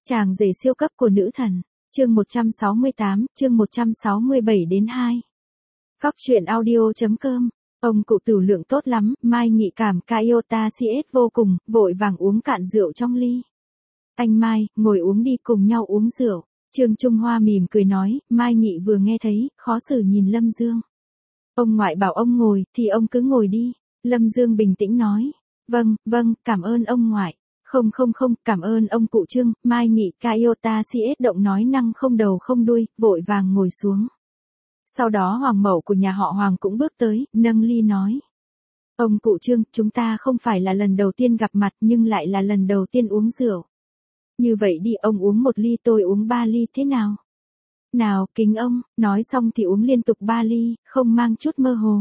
Chàng rể siêu cấp của nữ thần. Chương 168, chương 167 đến 2. Góc truyện audio.com. Ông cụ Tửu lượng tốt lắm, Mai Nghị cảm Iota CS vô cùng, vội vàng uống cạn rượu trong ly. Anh Mai, ngồi uống đi, cùng nhau uống rượu. Trương Trung Hoa mỉm cười nói, Mai Nghị vừa nghe thấy, khó xử nhìn Lâm Dương. Ông ngoại bảo ông ngồi, thì ông cứ ngồi đi. Lâm Dương bình tĩnh nói. Vâng, cảm ơn ông ngoại. Không, cảm ơn ông cụ Trương. Mai Nghị Iota CS động nói năng không đầu không đuôi, vội vàng ngồi xuống. Sau đó Hoàng mẫu của nhà họ Hoàng cũng bước tới, nâng ly nói. Ông cụ Trương, chúng ta không phải là lần đầu tiên gặp mặt nhưng lại là lần đầu tiên uống rượu. Như vậy đi, ông uống 1 ly, tôi uống 3 ly, thế nào? Nào, kính ông. Nói xong thì uống liên tục 3 ly, không mang chút mơ hồ.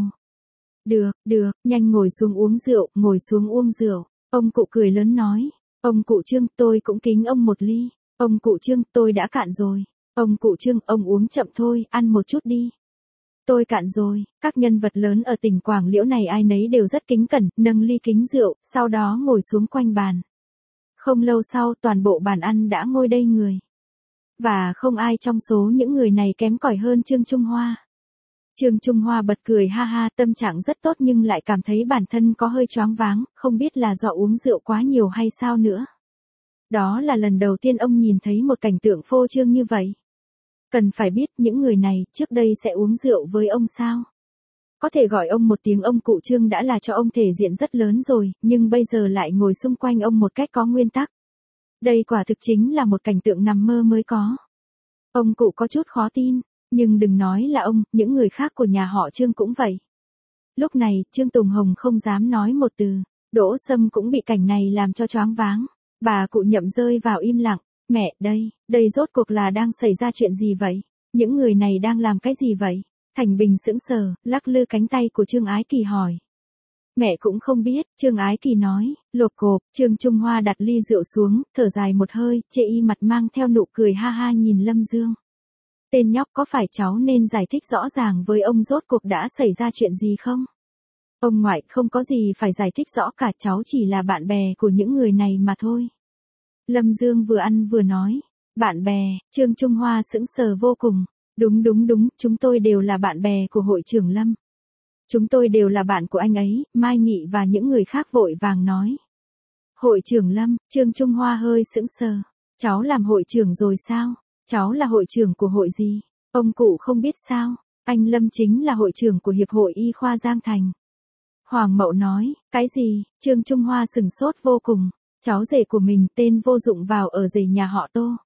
Được, nhanh ngồi xuống uống rượu, ngồi xuống uống rượu. Ông cụ cười lớn nói. Ông cụ Trương, tôi cũng kính ông 1 ly. Ông cụ Trương, tôi đã cạn rồi. Ông cụ Trương, ông uống chậm thôi, ăn một chút đi. Tôi cạn rồi. Các nhân vật lớn ở tỉnh Quảng Liễu này ai nấy đều rất kính cẩn, nâng ly kính rượu, sau đó ngồi xuống quanh bàn. Không lâu sau, toàn bộ bàn ăn đã ngồi đầy người. Và không ai trong số những người này kém cỏi hơn Trương Trung Hoa. Trương Trung Hoa bật cười ha ha, tâm trạng rất tốt nhưng lại cảm thấy bản thân có hơi choáng váng, không biết là do uống rượu quá nhiều hay sao nữa. Đó là lần đầu tiên ông nhìn thấy một cảnh tượng phô trương như vậy. Cần phải biết những người này trước đây sẽ uống rượu với ông sao? Có thể gọi ông một tiếng ông cụ Trương đã là cho ông thể diện rất lớn rồi, nhưng bây giờ lại ngồi xung quanh ông một cách có nguyên tắc. Đây quả thực chính là một cảnh tượng nằm mơ mới có. Ông cụ có chút khó tin, nhưng đừng nói là ông, những người khác của nhà họ Trương cũng vậy. Lúc này, Trương Tùng Hồng không dám nói một từ, Đỗ Sâm cũng bị cảnh này làm cho choáng váng. Bà cụ Nhậm rơi vào im lặng. Mẹ, đây rốt cuộc là đang xảy ra chuyện gì vậy? Những người này đang làm cái gì vậy? Thành Bình sững sờ, lắc lư cánh tay của Trương Ái Kỳ hỏi. Mẹ cũng không biết, Trương Ái Kỳ nói, lột cộp. Trương Trung Hoa đặt ly rượu xuống, thở dài một hơi, chê y mặt mang theo nụ cười ha ha nhìn Lâm Dương. Tên nhóc, có phải cháu nên giải thích rõ ràng với ông rốt cuộc đã xảy ra chuyện gì không? Ông ngoại, không có gì phải giải thích rõ cả, cháu chỉ là bạn bè của những người này mà thôi. Lâm Dương vừa ăn vừa nói. Bạn bè. Trương Trung Hoa sững sờ vô cùng. Đúng, chúng tôi đều là bạn bè của hội trưởng Lâm. Chúng tôi đều là bạn của anh ấy, Mai Nghị và những người khác vội vàng nói. Hội trưởng Lâm. Trương Trung Hoa hơi sững sờ. Cháu làm hội trưởng rồi sao? Cháu là hội trưởng của hội gì? Ông cụ không biết sao? Anh Lâm chính là hội trưởng của Hiệp hội Y khoa Giang Thành. Hoàng mẫu nói. Cái gì? Trương Trung Hoa sừng sốt vô cùng. Cháu rể của mình, tên vô dụng vào ở rể nhà họ Tô,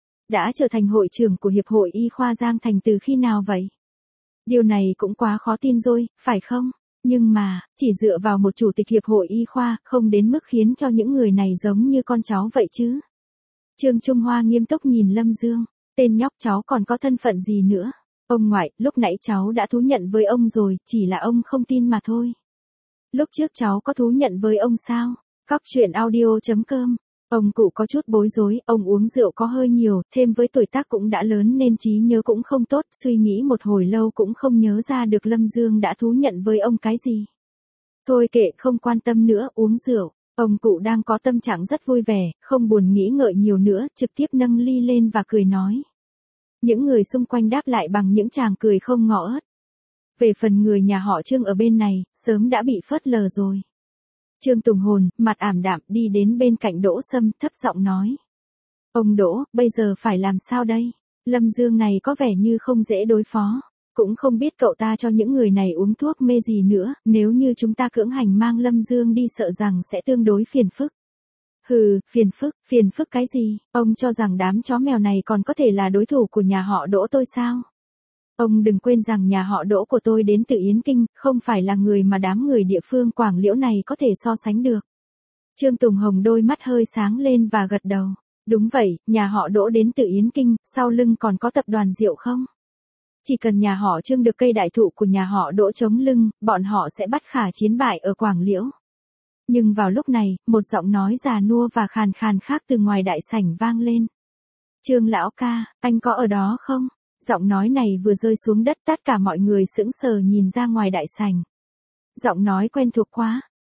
đã trở thành hội trưởng của Hiệp hội Y khoa Giang Thành từ khi nào vậy? Điều này cũng quá khó tin rồi, phải không? Nhưng mà, chỉ dựa vào một chủ tịch Hiệp hội Y khoa, không đến mức khiến cho những người này giống như con cháu vậy chứ. Trương Trung Hoa nghiêm túc nhìn Lâm Dương. Tên nhóc, cháu còn có thân phận gì nữa? Ông ngoại, lúc nãy cháu đã thú nhận với ông rồi, chỉ là ông không tin mà thôi. Lúc trước cháu có thú nhận với ông sao? Góc truyện audio.com. Ông cụ có chút bối rối, ông uống rượu có hơi nhiều, thêm với tuổi tác cũng đã lớn nên trí nhớ cũng không tốt, suy nghĩ một hồi lâu cũng không nhớ ra được Lâm Dương đã thú nhận với ông cái gì. Thôi kệ, không quan tâm nữa, uống rượu. Ông cụ đang có tâm trạng rất vui vẻ, không buồn nghĩ ngợi nhiều nữa, trực tiếp nâng ly lên và cười nói. Những người xung quanh đáp lại bằng những tràng cười không ngỏ ớt. Về phần người nhà họ Trương ở bên này, sớm đã bị phớt lờ rồi. Trương Tùng Hồn, mặt ảm đạm, đi đến bên cạnh Đỗ Sâm, thấp giọng nói. Ông Đỗ, bây giờ phải làm sao đây? Lâm Dương này có vẻ như không dễ đối phó. Cũng không biết cậu ta cho những người này uống thuốc mê gì nữa, nếu như chúng ta cưỡng hành mang Lâm Dương đi sợ rằng sẽ tương đối phiền phức. Hừ, phiền phức cái gì? Ông cho rằng đám chó mèo này còn có thể là đối thủ của nhà họ Đỗ tôi sao? Ông đừng quên rằng nhà họ Đỗ của tôi đến từ Yến Kinh, không phải là người mà đám người địa phương Quảng Liễu này có thể so sánh được. Trương Tùng Hồng đôi mắt hơi sáng lên và gật đầu. Đúng vậy, nhà họ Đỗ đến từ Yến Kinh, sau lưng còn có tập đoàn rượu không? Chỉ cần nhà họ Trương được cây đại thụ của nhà họ Đỗ chống lưng, bọn họ sẽ bắt khả chiến bại ở Quảng Liễu. Nhưng vào lúc này, một giọng nói già nua và khàn khàn khác từ ngoài đại sảnh vang lên. Trương lão ca, anh có ở đó không? Giọng nói này vừa rơi xuống đất, tất cả mọi người sững sờ nhìn ra ngoài đại sảnh. Giọng nói quen thuộc quá,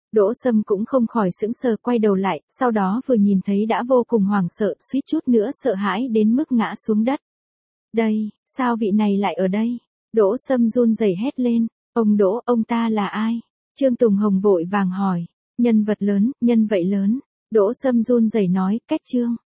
Đỗ Sâm cũng không khỏi sững sờ quay đầu lại, sau đó vừa nhìn thấy đã vô cùng hoảng sợ, suýt chút nữa sợ hãi đến mức ngã xuống đất. Đây, sao vị này lại ở đây? Đỗ Sâm run rẩy hét lên, ông Đỗ, ông ta là ai? Trương Tùng Hồng vội vàng hỏi, nhân vật lớn, nhân vậy lớn. Đỗ Sâm run rẩy nói, cách Trương.